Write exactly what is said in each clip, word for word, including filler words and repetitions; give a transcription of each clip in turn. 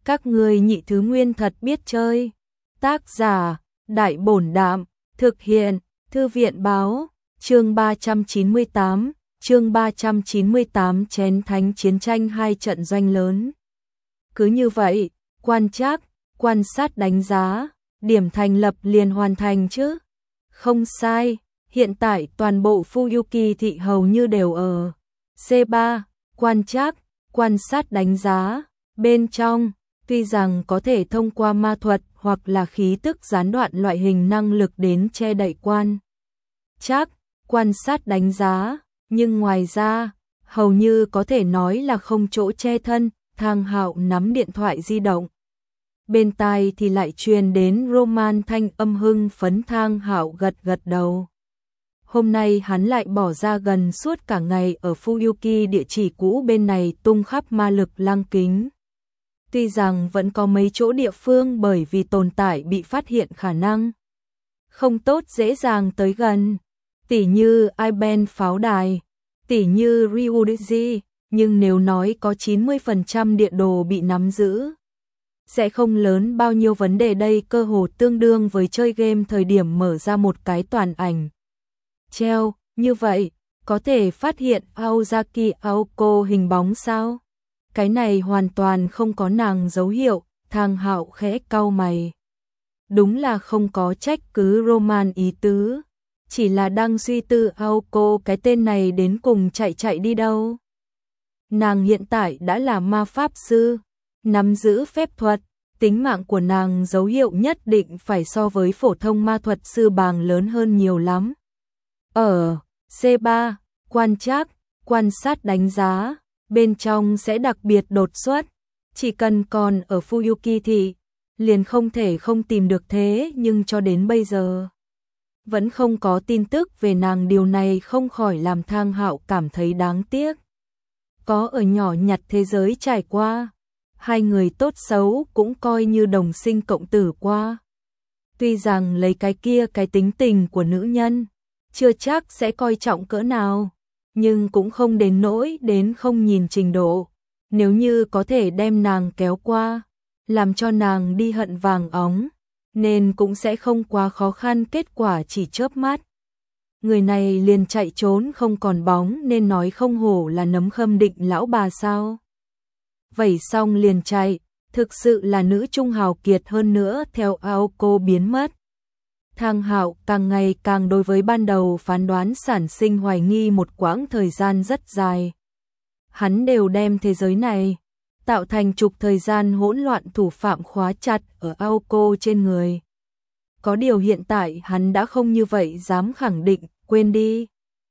Các ngươi nhị thứ nguyên thật biết chơi. Tác giả, Đại Bổn Đạm, thực hiện, Thư viện Báo, chương ba trăm chín mươi tám, chương ba trăm chín mươi tám chén thánh chiến tranh hai trận doanh lớn. Cứ như vậy, quan trắc, quan sát đánh giá, điểm thành lập liền hoàn thành chứ? Không sai, hiện tại toàn bộ Fuyuki thị hầu như đều ở C ba, quan trắc, quan sát đánh giá, bên trong, tuy rằng có thể thông qua ma thuật hoặc là khí tức gián đoạn loại hình năng lực đến che đậy quan trắc, quan sát đánh giá, nhưng ngoài ra, hầu như có thể nói là không chỗ che thân. Thang Hạo nắm điện thoại di động. Bên tai thì lại truyền đến Roman thanh âm hưng phấn. Thang Hạo gật gật đầu. Hôm nay hắn lại bỏ ra gần suốt cả ngày ở Fuyuki địa chỉ cũ bên này tung khắp ma lực lăng kính. Tuy rằng vẫn có mấy chỗ địa phương bởi vì tồn tại bị phát hiện khả năng không tốt dễ dàng tới gần, tỉ như Iben pháo đài, tỉ như Ryuji, nhưng nếu nói có chín mươi phần trăm địa đồ bị nắm giữ, sẽ không lớn bao nhiêu vấn đề. Đây cơ hồ tương đương với chơi game thời điểm mở ra một cái toàn ảnh treo, như vậy, có thể phát hiện Aozaki Aoko hình bóng sao? Cái này hoàn toàn không có nàng dấu hiệu. Thang Hạo khẽ cau mày. Đúng là không có trách cứ Roman ý tứ, chỉ là đang suy tư Aoko cái tên này đến cùng chạy chạy đi đâu. Nàng hiện tại đã là ma pháp sư, nắm giữ phép thuật, tính mạng của nàng dấu hiệu nhất định phải so với phổ thông ma thuật sư bàng lớn hơn nhiều lắm. Ở C ba, quan trắc, quan sát đánh giá, bên trong sẽ đặc biệt đột xuất, chỉ cần còn ở Fuyuki thị, liền không thể không tìm được. Thế nhưng cho đến bây giờ, vẫn không có tin tức về nàng. Điều này không khỏi làm Thang Hạo cảm thấy đáng tiếc. Có ở nhỏ nhặt thế giới trải qua, hai người tốt xấu cũng coi như đồng sinh cộng tử qua. Tuy rằng lấy cái kia cái tính tình của nữ nhân, chưa chắc sẽ coi trọng cỡ nào, nhưng cũng không đến nỗi đến không nhìn trình độ. Nếu như có thể đem nàng kéo qua, làm cho nàng đi hận vàng óng, nên cũng sẽ không quá khó khăn. Kết quả chỉ chớp mắt, người này liền chạy trốn không còn bóng, nên nói không hổ là nấm khâm định lão bà sao. Vẩy xong liền chạy, thực sự là nữ trung hào kiệt. Hơn nữa theo Aoko biến mất, Thang Hạo càng ngày càng đối với ban đầu phán đoán sản sinh hoài nghi. Một quãng thời gian rất dài, hắn đều đem thế giới này tạo thành trục thời gian hỗn loạn, thủ phạm khóa chặt ở Aoko trên người. Có điều hiện tại hắn đã không như vậy dám khẳng định. Quên đi,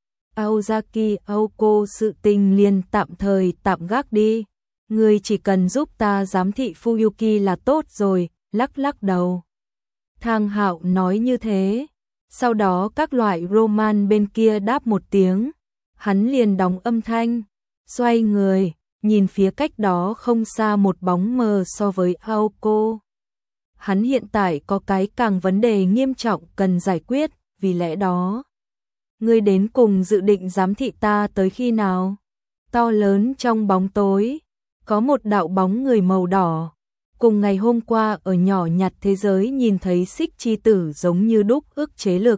Aozaki Aoko, sự tình liền tạm thời tạm gác đi. Ngươi chỉ cần giúp ta giám thị Fuyuki là tốt rồi. Lắc lắc đầu, Thang Hạo nói như thế. Sau đó các loại Roman bên kia đáp một tiếng, hắn liền đóng âm thanh, xoay người, nhìn phía cách đó không xa một bóng mờ so với Aoko. Hắn hiện tại có cái càng vấn đề nghiêm trọng cần giải quyết, vì lẽ đó, ngươi đến cùng dự định giám thị ta tới khi nào? To lớn trong bóng tối, có một đạo bóng người màu đỏ. Cùng ngày hôm qua ở nhỏ nhặt thế giới nhìn thấy xích chi tử giống như đúc ức chế lực.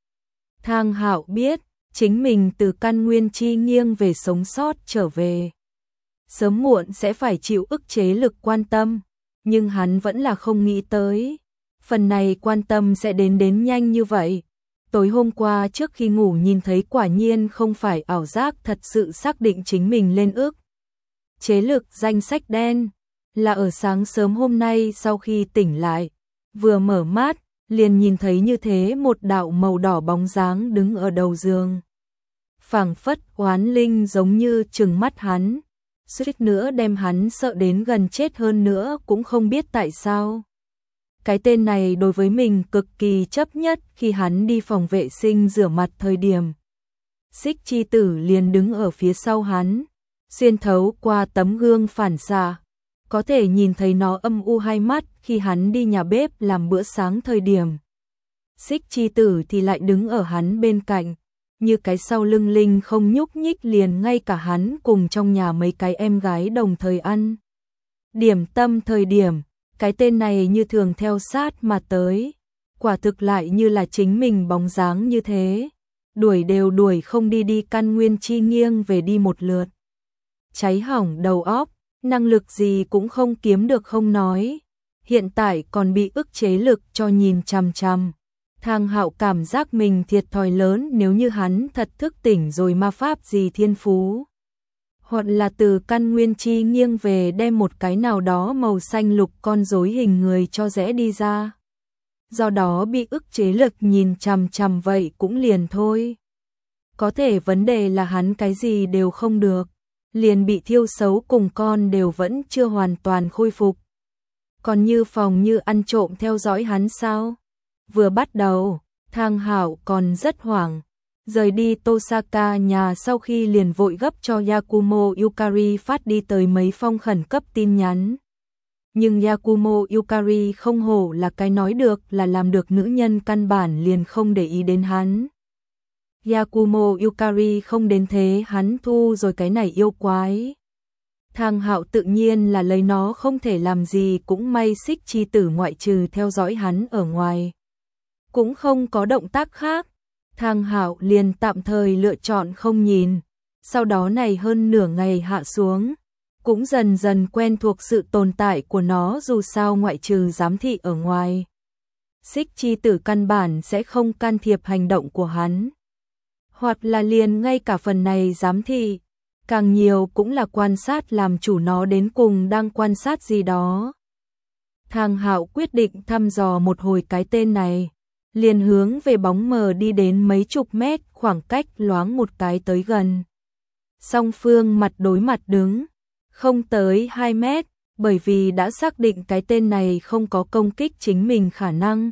Thang Hạo biết, chính mình từ căn nguyên chi nghiêng về sống sót trở về, sớm muộn sẽ phải chịu ức chế lực quan tâm, nhưng hắn vẫn là không nghĩ tới. Phần này quan tâm sẽ đến đến nhanh như vậy. Tối hôm qua trước khi ngủ nhìn thấy, quả nhiên không phải ảo giác, thật sự xác định chính mình lên ức chế lực danh sách đen. Là ở sáng sớm hôm nay sau khi tỉnh lại, vừa mở mắt, liền nhìn thấy như thế một đạo màu đỏ bóng dáng đứng ở đầu giường. Phảng phất oán linh giống như trừng mắt hắn, suýt nữa đem hắn sợ đến gần chết. Hơn nữa cũng không biết tại sao. Cái tên này đối với mình cực kỳ chấp nhất. Khi hắn đi phòng vệ sinh rửa mặt thời điểm, xích chi tử liền đứng ở phía sau hắn, xuyên thấu qua tấm gương phản xạ, có thể nhìn thấy nó âm u hai mắt. Khi hắn đi nhà bếp làm bữa sáng thời điểm, xích chi tử thì lại đứng ở hắn bên cạnh, như cái sau lưng linh không nhúc nhích. Liền ngay cả hắn cùng trong nhà mấy cái em gái đồng thời ăn Điểm tâm thời điểm, cái tên này như thường theo sát mà tới, quả thực lại như là chính mình bóng dáng như thế, đuổi đều đuổi không đi đi căn nguyên chi nghiêng về đi một lượt. Cháy hỏng đầu óc, năng lực gì cũng không kiếm được không nói, hiện tại còn bị ức chế lực cho nhìn chằm chằm. Thang Hạo cảm giác mình thiệt thòi lớn nếu như hắn thật thức tỉnh rồi ma pháp gì thiên phú. Hoặc là từ căn nguyên chi nghiêng về đem một cái nào đó màu xanh lục con rối hình người cho rẽ đi ra. Do đó bị ức chế lực nhìn chằm chằm vậy cũng liền thôi. Có thể vấn đề là hắn cái gì đều không được, liền bị thiêu xấu cùng con đều vẫn chưa hoàn toàn khôi phục. Còn như phòng như ăn trộm theo dõi hắn sao? Vừa bắt đầu, Thang Hạo còn rất hoảng. Rời đi Tosaka nhà sau khi liền vội gấp cho Yakumo Yukari phát đi tới mấy phong khẩn cấp tin nhắn. Nhưng Yakumo Yukari không hổ là cái nói được là làm được nữ nhân, căn bản liền không để ý đến hắn. Yakumo Yukari không đến thế hắn thu rồi cái này yêu quái. Thang Hạo tự nhiên là lấy nó không thể làm gì, cũng may Xích Chi Tử ngoại trừ theo dõi hắn ở ngoài cũng không có động tác khác. Thang Hạo liền tạm thời lựa chọn không nhìn, sau đó này hơn nửa ngày hạ xuống, cũng dần dần quen thuộc sự tồn tại của nó, dù sao ngoại trừ giám thị ở ngoài, Xích Chi Tử căn bản sẽ không can thiệp hành động của hắn. Hoặc là liền ngay cả phần này giám thị, càng nhiều cũng là quan sát làm chủ nó đến cùng đang quan sát gì đó. Thang Hạo quyết định thăm dò một hồi cái tên này, liền hướng về bóng mờ đi đến mấy chục mét, khoảng cách loáng một cái tới gần. Song phương mặt đối mặt đứng, không tới hai mét, bởi vì đã xác định cái tên này không có công kích chính mình khả năng.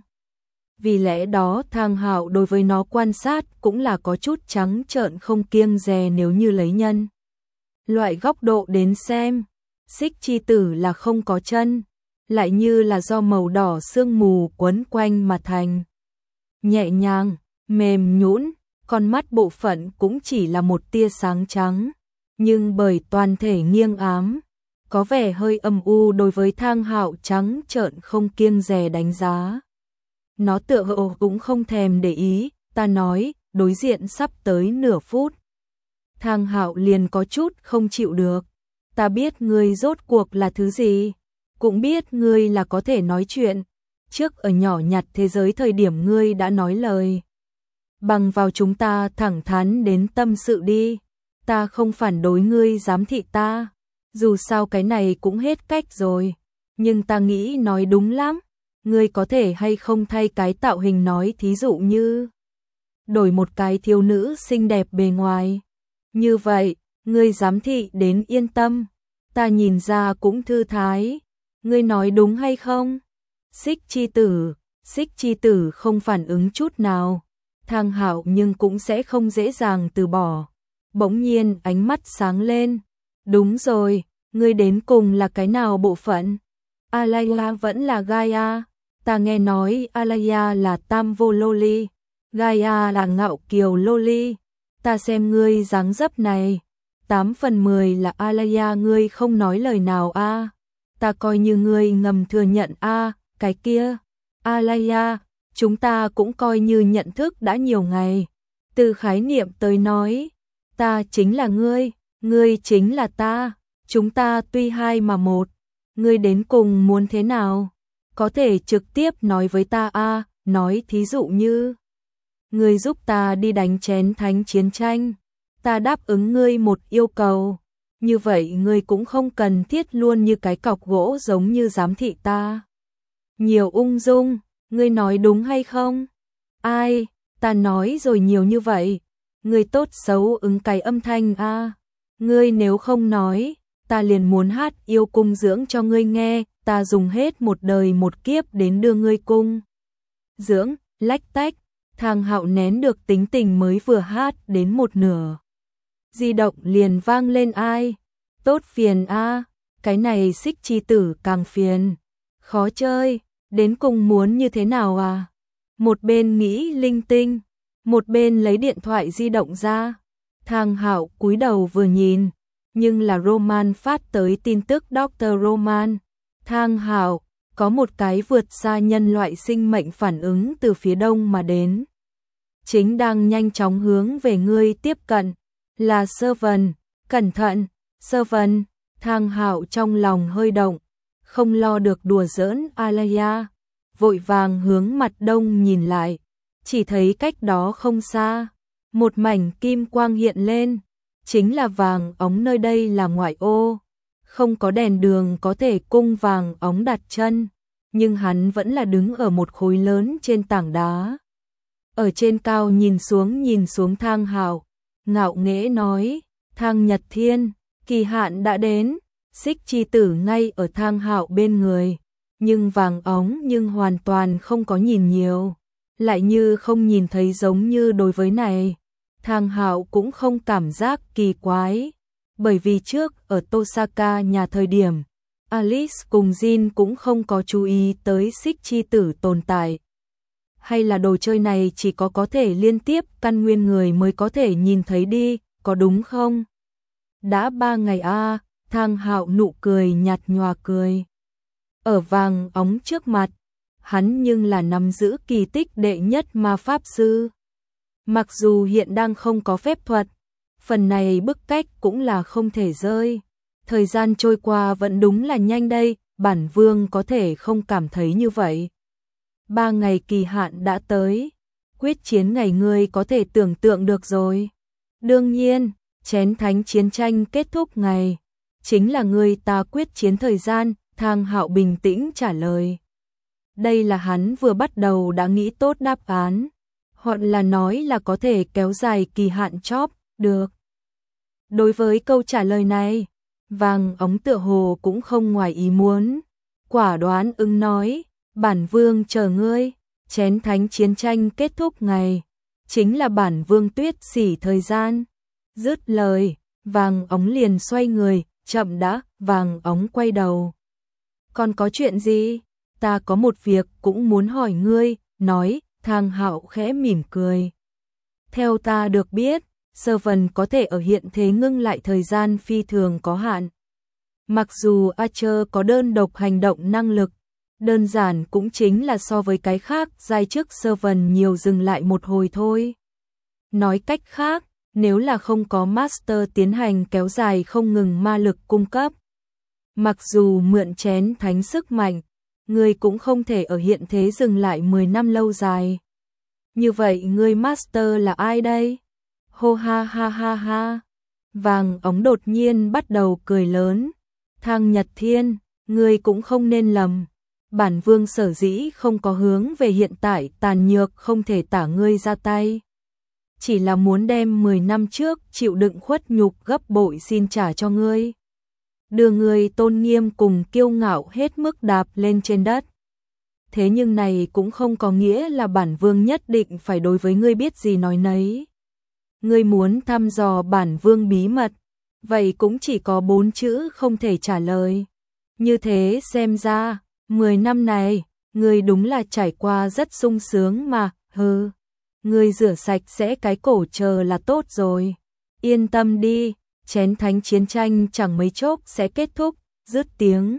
Vì lẽ đó Thang Hạo đối với nó quan sát cũng là có chút trắng trợn không kiêng dè. Nếu như lấy nhân loại góc độ đến xem, Xích Chi Tử là không có chân, lại như là do màu đỏ sương mù quấn quanh mà thành. Nhẹ nhàng, mềm nhũn, con mắt bộ phận cũng chỉ là một tia sáng trắng, nhưng bởi toàn thể nghiêng ám, có vẻ hơi âm u. Đối với Thang Hạo trắng trợn không kiêng dè đánh giá, nó tựa hồ cũng không thèm để ý. Ta nói, đối diện sắp tới nửa phút. Thang Hạo liền có chút không chịu được. Ta biết ngươi rốt cuộc là thứ gì, cũng biết ngươi là có thể nói chuyện. Trước ở nhỏ nhặt thế giới thời điểm ngươi đã nói lời. Bằng vào chúng ta thẳng thắn đến tâm sự đi. Ta không phản đối ngươi giám thị ta. Dù sao cái này cũng hết cách rồi. Nhưng ta nghĩ nói đúng lắm. Ngươi có thể hay không thay cái tạo hình nói, thí dụ như đổi một cái thiếu nữ xinh đẹp bề ngoài. Như vậy, ngươi giám thị đến yên tâm. Ta nhìn ra cũng thư thái. Ngươi nói đúng hay không? Xích Chi Tử, Xích Chi Tử không phản ứng chút nào. Thang Hạo nhưng cũng sẽ không dễ dàng từ bỏ. Bỗng nhiên ánh mắt sáng lên. Đúng rồi, ngươi đến cùng là cái nào bộ phận? Alaya vẫn là Gaia. Ta nghe nói Alaya là tam vô loli, Gaia là ngạo kiều loli. Ta xem ngươi dáng dấp này, tám phần mười là Alaya, ngươi không nói lời nào a. À. Ta coi như ngươi ngầm thừa nhận a. À. Cái kia, Alaya, chúng ta cũng coi như nhận thức đã nhiều ngày. Từ khái niệm tới nói, ta chính là ngươi, ngươi chính là ta, chúng ta tuy hai mà một. Ngươi đến cùng muốn thế nào? Có thể trực tiếp nói với ta a. À, nói thí dụ như ngươi giúp ta đi đánh chén thánh chiến tranh, ta đáp ứng ngươi một yêu cầu. Như vậy ngươi cũng không cần thiết luôn như cái cọc gỗ giống như giám thị ta. Nhiều ung dung, ngươi nói đúng hay không? Ai, ta nói rồi nhiều như vậy, ngươi tốt xấu ứng cái âm thanh a. À. Ngươi nếu không nói, ta liền muốn hát yêu cung dưỡng cho ngươi nghe, ta dùng hết một đời một kiếp đến đưa ngươi cung dưỡng. Lách tách, Thang Hạo nén được tính tình mới vừa hát đến một nửa. Di động liền vang lên. Ai? Tốt phiền a, à. Cái này Xích Chi Tử càng phiền. Khó chơi, đến cùng muốn như thế nào à? Một bên nghĩ linh tinh, một bên lấy điện thoại di động ra. Thang Hạo cúi đầu vừa nhìn, nhưng là Roman phát tới tin tức doctor Roman, Thang Hạo, có một cái vượt xa nhân loại sinh mệnh phản ứng từ phía đông mà đến. Chính đang nhanh chóng hướng về ngươi tiếp cận, là Servant, cẩn thận, Servant, Thang Hạo trong lòng hơi động, không lo được đùa giỡn Alaya, vội vàng hướng mặt đông nhìn lại, chỉ thấy cách đó không xa, một mảnh kim quang hiện lên, chính là vàng ống, nơi đây là ngoại ô, không có đèn đường có thể cung vàng ống đặt chân, nhưng hắn vẫn là đứng ở một khối lớn trên tảng đá. Ở trên cao nhìn xuống nhìn xuống Thang Hạo, ngạo nghễ nói, Thang Nhật Thiên, kỳ hạn đã đến, Xích Chi Tử ngay ở Thang Hạo bên người, nhưng vàng ống nhưng hoàn toàn không có nhìn nhiều, lại như không nhìn thấy giống như đối với này. Thang Hạo cũng không cảm giác kỳ quái, bởi vì trước ở Tosaka nhà thời điểm, Alice cùng Jin cũng không có chú ý tới Xích Chi Tử tồn tại. Hay là đồ chơi này chỉ có có thể liên tiếp căn nguyên người mới có thể nhìn thấy đi, có đúng không? Đã ba ngày a, à, Thang Hạo nụ cười nhạt nhòa cười. Ở vàng ống trước mặt, hắn nhưng là nắm giữ kỳ tích đệ nhất ma pháp sư. Mặc dù hiện đang không có phép thuật, phần này bức cách cũng là không thể rơi. Thời gian trôi qua vẫn đúng là nhanh đây, bản vương có thể không cảm thấy như vậy. Ba ngày kỳ hạn đã tới, quyết chiến ngày ngươi có thể tưởng tượng được rồi. Đương nhiên, chén thánh chiến tranh kết thúc ngày, chính là ngươi ta quyết chiến thời gian, Thang Hạo bình tĩnh trả lời. Đây là hắn vừa bắt đầu đã nghĩ tốt đáp án, hoặc là nói là có thể kéo dài kỳ hạn chóp, được. Đối với câu trả lời này, vàng ống tựa hồ cũng không ngoài ý muốn, quả đoán ứng nói, bản vương chờ ngươi, chén thánh chiến tranh kết thúc ngày, chính là bản vương tuyết xỉ thời gian. Dứt lời, vàng ống liền xoay người, chậm đã, vàng ống quay đầu. Còn có chuyện gì? Ta có một việc cũng muốn hỏi ngươi, nói, Thang Hạo khẽ mỉm cười. Theo ta được biết, Servant có thể ở hiện thế ngưng lại thời gian phi thường có hạn. Mặc dù Archer có đơn độc hành động năng lực, đơn giản cũng chính là so với cái khác giai chức Servant nhiều dừng lại một hồi thôi. Nói cách khác, nếu là không có Master tiến hành kéo dài không ngừng ma lực cung cấp, mặc dù mượn chén thánh sức mạnh, ngươi cũng không thể ở hiện thế dừng lại mười năm lâu dài. Như vậy ngươi Master là ai đây? Hô ha ha ha ha. Vàng ống đột nhiên bắt đầu cười lớn. Thang Nhật Thiên, ngươi cũng không nên lầm. Bản vương sở dĩ không có hướng về hiện tại tàn nhược không thể tả ngươi ra tay. Chỉ là muốn đem mười năm trước chịu đựng khuất nhục gấp bội xin trả cho ngươi. Đưa ngươi tôn nghiêm cùng kiêu ngạo hết mức đạp lên trên đất. Thế nhưng này cũng không có nghĩa là bản vương nhất định phải đối với ngươi biết gì nói nấy. Ngươi muốn thăm dò bản vương bí mật, vậy cũng chỉ có bốn chữ không thể trả lời. Như thế xem ra, mười năm này, ngươi đúng là trải qua rất sung sướng mà, hừ. Ngươi rửa sạch sẽ cái cổ chờ là tốt rồi. Yên tâm đi, chén thánh chiến tranh chẳng mấy chốc sẽ kết thúc, dứt tiếng.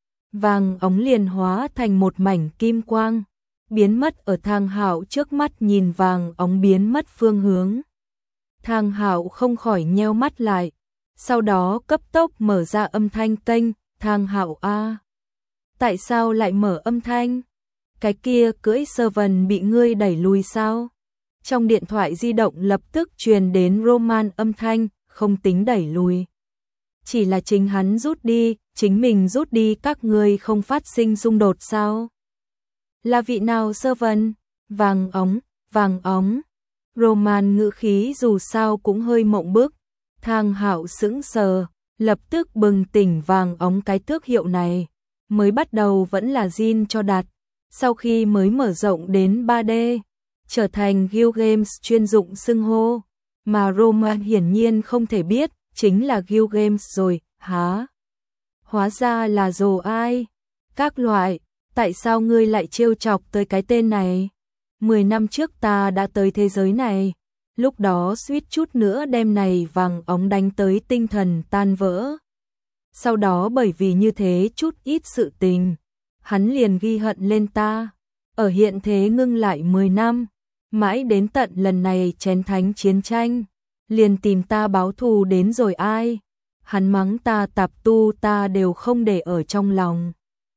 Vàng ống liền hóa thành một mảnh kim quang, biến mất ở Thang Hạo trước mắt, nhìn vàng ống biến mất phương hướng. Thang Hạo không khỏi nheo mắt lại, sau đó cấp tốc mở ra âm thanh kênh, Thang Hạo a. Tại sao lại mở âm thanh? Cái kia cưỡi Servant bị ngươi đẩy lùi sao? Trong điện thoại di động lập tức truyền đến Roman âm thanh, không tính đẩy lùi. Chỉ là chính hắn rút đi, chính mình rút đi, các ngươi không phát sinh xung đột sao? Là vị nào Servant? Vàng ống, vàng ống. Roman ngữ khí dù sao cũng hơi mộng bức. Thang Hạo sững sờ, lập tức bừng tỉnh, vàng ống cái tước hiệu này. Mới bắt đầu vẫn là Jin cho đặt, sau khi mới mở rộng đến ba D, trở thành Guild Games chuyên dụng xưng hô, mà Roman hiển nhiên không thể biết, chính là Guild Games rồi, hả? Hóa ra là rồ ai? Các loại, tại sao ngươi lại trêu chọc tới cái tên này? Mười năm trước ta đã tới thế giới này, lúc đó suýt chút nữa đem này vàng óng đánh tới tinh thần tan vỡ. Sau đó bởi vì như thế chút ít sự tình, hắn liền ghi hận lên ta, ở hiện thế ngưng lại mười năm, mãi đến tận lần này chén thánh chiến tranh, liền tìm ta báo thù đến rồi ai. Hắn mắng ta tạp tu ta đều không để ở trong lòng.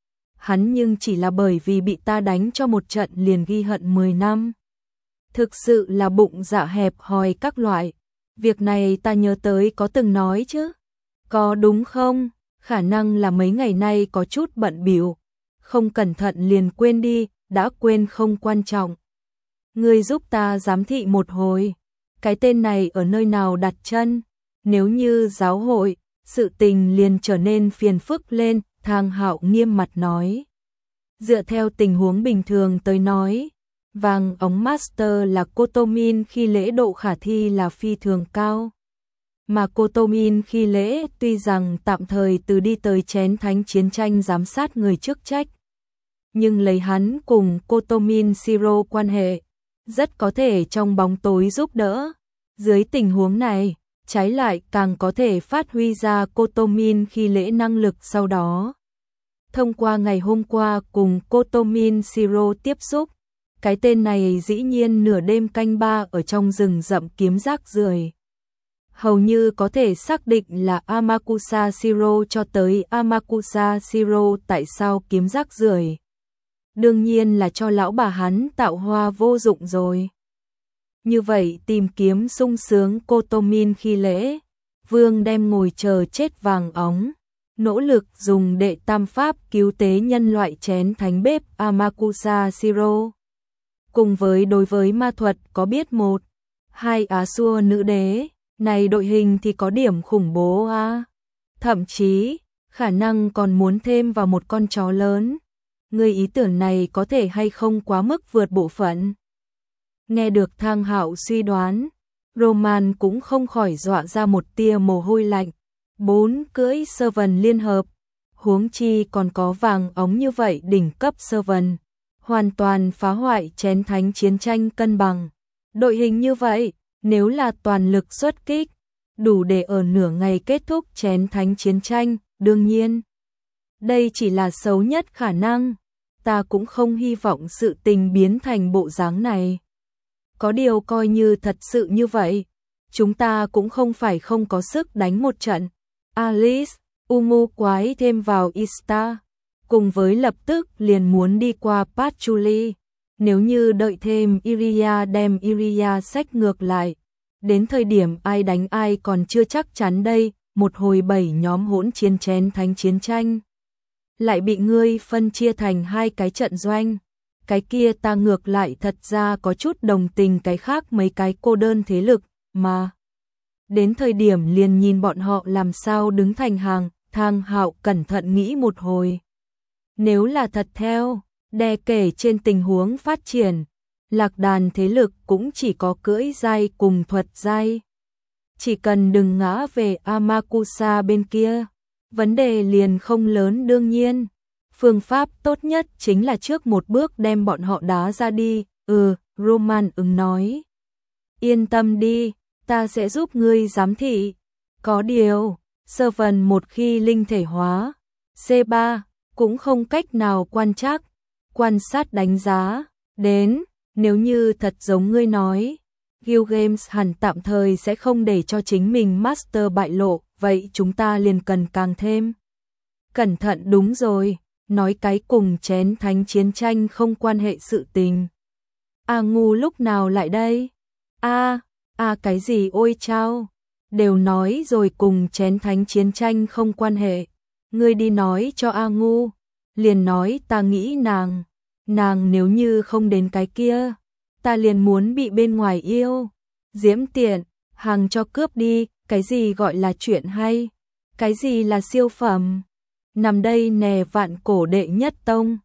Hắn nhưng chỉ là bởi vì bị ta đánh cho một trận liền ghi hận mười năm. Thực sự là bụng dạ hẹp hòi các loại. Việc này ta nhớ tới có từng nói chứ. Có đúng không? Khả năng là mấy ngày nay có chút bận bịu, không cẩn thận liền quên đi, đã quên không quan trọng. Ngươi giúp ta giám thị một hồi, cái tên này ở nơi nào đặt chân, nếu như giáo hội, sự tình liền trở nên phiền phức lên, Thang Hạo nghiêm mặt nói. Dựa theo tình huống bình thường tới nói, vàng ống master là Cotomin khi lễ độ khả thi là phi thường cao. Mà Cotomin khi lễ tuy rằng tạm thời từ đi tới chén thánh chiến tranh giám sát người chức trách, nhưng lấy hắn cùng Cotomin Siro quan hệ, rất có thể trong bóng tối giúp đỡ. Dưới tình huống này, trái lại càng có thể phát huy ra Cotomin khi lễ năng lực sau đó. Thông qua ngày hôm qua cùng Cotomin Siro tiếp xúc, cái tên này dĩ nhiên nửa đêm canh ba ở trong rừng rậm kiếm rác rưởi. Hầu như có thể xác định là Amakusa Siro cho tới Amakusa Siro tại sao kiếm rác rưởi. Đương nhiên là cho lão bà hắn tạo hoa vô dụng rồi. Như vậy tìm kiếm sung sướng Cotomin khi lễ, Vương đem ngồi chờ chết vàng óng, nỗ lực dùng đệ tam pháp cứu tế nhân loại chén thánh bếp Amakusa Siro. Cùng với đối với ma thuật có biết một, hai Á Xua nữ đế, này đội hình thì có điểm khủng bố à. Thậm chí, khả năng còn muốn thêm vào một con chó lớn. Người ý tưởng này có thể hay không quá mức vượt bộ phận. Nghe được Thang Hạo suy đoán, Roman cũng không khỏi dọa ra một tia mồ hôi lạnh. Bốn cưỡi servant liên hợp, huống chi còn có vàng ống như vậy đỉnh cấp servant, hoàn toàn phá hoại chén thánh chiến tranh cân bằng. Đội hình như vậy, nếu là toàn lực xuất kích, đủ để ở nửa ngày kết thúc chén thánh chiến tranh, đương nhiên. Đây chỉ là xấu nhất khả năng, ta cũng không hy vọng sự tình biến thành bộ dáng này. Có điều coi như thật sự như vậy, chúng ta cũng không phải không có sức đánh một trận. Alice, Umu quái thêm vào Ista, cùng với lập tức liền muốn đi qua Patchouli. Nếu như đợi thêm Iria đem Iria sách ngược lại, đến thời điểm ai đánh ai còn chưa chắc chắn đây, một hồi bảy nhóm hỗn chiến chén thánh chiến tranh. Lại bị ngươi phân chia thành hai cái trận doanh, cái kia ta ngược lại thật ra có chút đồng tình cái khác mấy cái cô đơn thế lực, mà. Đến thời điểm liền nhìn bọn họ làm sao đứng thành hàng, Thang Hạo cẩn thận nghĩ một hồi. Nếu là thật theo, đè kể trên tình huống phát triển, lạc đàn thế lực cũng chỉ có cưỡi giai cùng thuật giai. Chỉ cần đừng ngã về Amakusa bên kia, vấn đề liền không lớn đương nhiên. Phương pháp tốt nhất chính là trước một bước đem bọn họ đá ra đi, ừ, Roman ứng nói. Yên tâm đi, ta sẽ giúp ngươi giám thị. Có điều, servant một khi linh thể hóa, C ba, cũng không cách nào quan trắc, quan sát đánh giá, đến, nếu như thật giống ngươi nói, Guild Games hẳn tạm thời sẽ không để cho chính mình master bại lộ, vậy chúng ta liền cần càng thêm. Cẩn thận đúng rồi, nói cái cùng chén thánh chiến tranh không quan hệ sự tình. A ngu lúc nào lại đây? A, a cái gì ôi chao, đều nói rồi cùng chén thánh chiến tranh không quan hệ. Ngươi đi nói cho A ngu, liền nói ta nghĩ nàng, nàng nếu như không đến cái kia, ta liền muốn bị bên ngoài yêu. Diễm tiện, hàng cho cướp đi, cái gì gọi là chuyện hay, cái gì là siêu phẩm. Nằm đây nè vạn cổ đệ nhất tông,